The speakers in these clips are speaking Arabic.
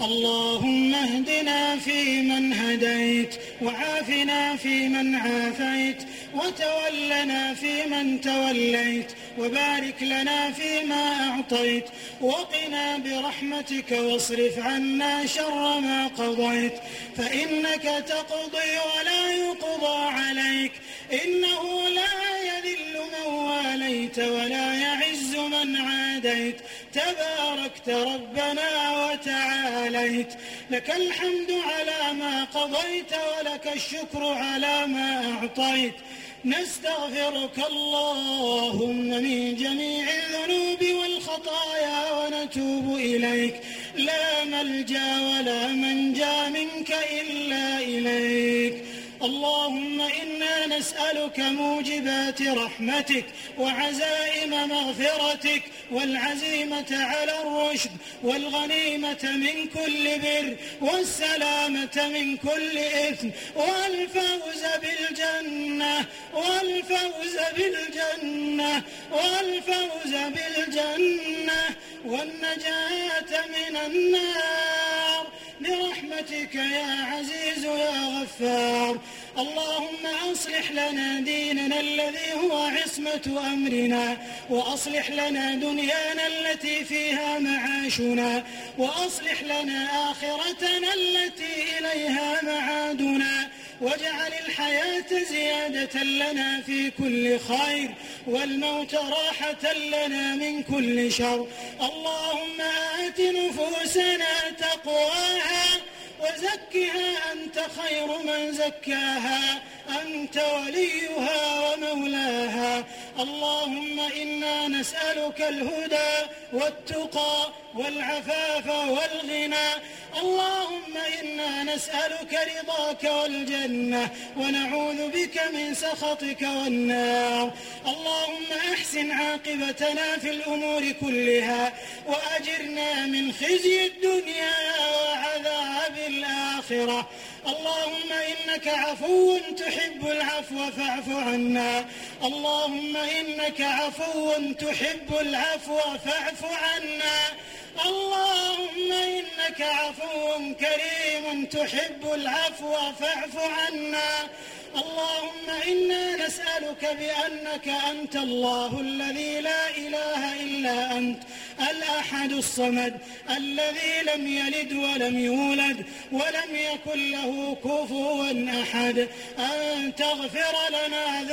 اللهم اهدنا فيمن هديت، وعافنا فيمن عافيت، وتولنا فيمن توليت، وبارك لنا فيما أعطيت، وقنا برحمتك واصرف عنا شر ما قضيت، فإنك تقضي ولا يقضى عليك، إنه لا يذل من واليت ولا يعز من عاديت، تباركت ربنا وتعاليت، لك الحمد على ما قضيت ولك الشكر على ما أعطيت. نستغفرك اللهم من جميع الذنوب والخطايا ونتوب إليك، لا ملجأ ولا منجا منك إلا إليك. اللهم إنا نسألك موجبات رحمتك وعزائم مغفرتك والعزيمة على الرشد والغنيمة من كل بر والسلامة من كل إثم والفوز بالجنة والنجاة من النار برحمتك يا عزيز يا غفار. اللهم أصلح لنا ديننا الذي هو عصمة أمرنا، وأصلح لنا دنيانا التي فيها معاشنا، وأصلح لنا آخرتنا التي إليها معادنا، واجعل الحياة زيادة لنا في كل خير، والموت راحة لنا من كل شر. اللهم آت نفوسنا تقواها وزكها أنت خير من زكاها، أنت وليها ومولاها. اللهم إنا نسألك الهدى والتقى والعفاف والغنى. اللهم إنا نسألك رضاك والجنة، ونعوذ بك من سخطك والنار. اللهم أحسن عاقبتنا في الأمور كلها، وأجرنا من خزي الدنيا وعذاب الآخرة. اللهم إنك عفو تحب العفو فاعف عنا. اللهم إنك عفو تحب العفو فاعف عنا. اللهم إنك عفو كريم تحب العفو فاعف عنا. اللهم إنا نسألك بأنك أنت الله الذي لا إله إلا أنت، الأحد الصمد الذي لم يلد ولم يولد ولم يكن له كفوا أحد، أن تغفر لنا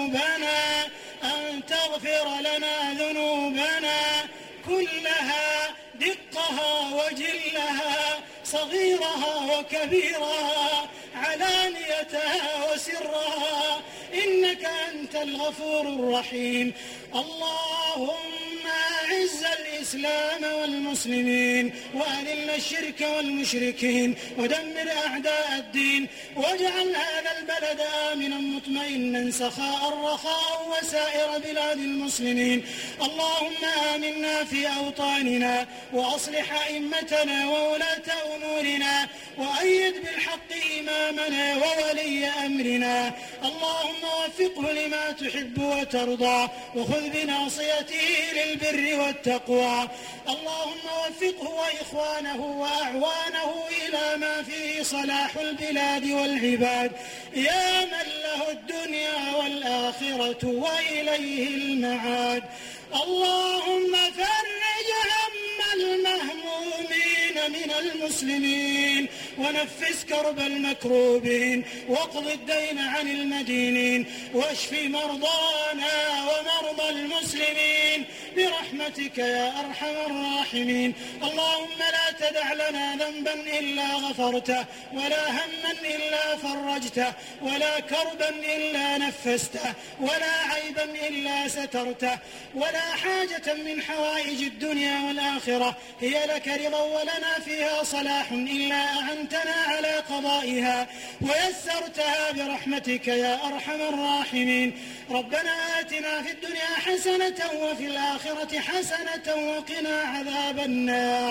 ذنوبنا كلها، دقها وجلها، صغيرها وكبيرها، علانيتها وسرها، إنك أنت الغفور الرحيم. اللهم أعز الإسلام والمسلمين، وأذل الشرك والمشركين، ودمر أعداء الدين، واجعل هذا البلد آمنا مطمئنا سخاء رخاء وسائر بلاد المسلمين. اللهم آمنا في أوطاننا، وأصلح أئمتنا وولاة أمورنا، وأيد بالحق إمامنا وولي أمرنا. اللهم وفقه لما تحب وترضى، وخذ بناصيته للبر والتقوى. اللهم وفقه وإخوانه وأعوانه إلى ما فيه صلاح البلاد والعباد، يا من له الدنيا والآخرة وإليه المعاد. اللهم فرج هم المهمومين من المسلمين، ونفس كرب المكروبين، واقض الدين عن المدينين، واشف مرضانا ومرضى المسلمين برحمتك يا أرحم الراحمين. اللهم لا تدع لنا ذنبا إلا غفرته، ولا هما إلا فرجته، ولا كربا إلا نفسته، ولا عيبا إلا سترته، ولا حاجة من حوائج الدنيا والآخرة هي لك رضا ولنا فيها صلاح إلا أعنتنا على قضائها ويسرتها برحمتك يا أرحم الراحمين. ربنا آتنا في الدنيا حسنة وفي الآخرة حسنة وقنا عذاب النار.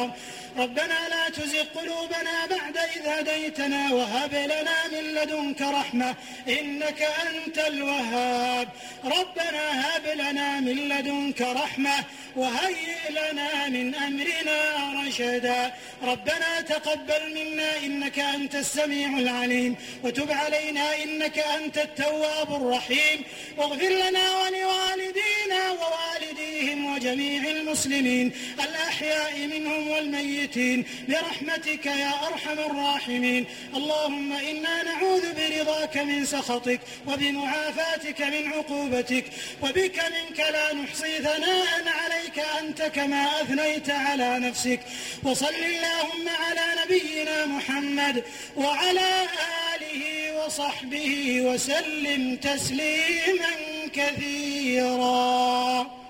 ربنا لا تزغ قلوبنا بعد إذ هديتنا وهب لنا من لدنك رحمة إنك أنت الوهاب. ربنا هب لنا من لدنك رحمة وهيئ لنا من أمرنا رشدا. ربنا تقبل منا إنك أنت السميع العليم وتب علينا إنك أنت التواب الرحيم. واغفر لنا ولوالدينا ووالديهم وجميع المسلمين الأحياء منهم والميتين برحمتك يا أرحم الراحمين. اللهم إنا نعوذ برضاك من سخطك وبمعافاتك من عقوبتك وبك منك لا نحصي ثناء عليك أنت كما أثنيت على نفسك. وصل اللهم على نبينا محمد وعلى آله وصحبه وسلم تسليما كثيرا.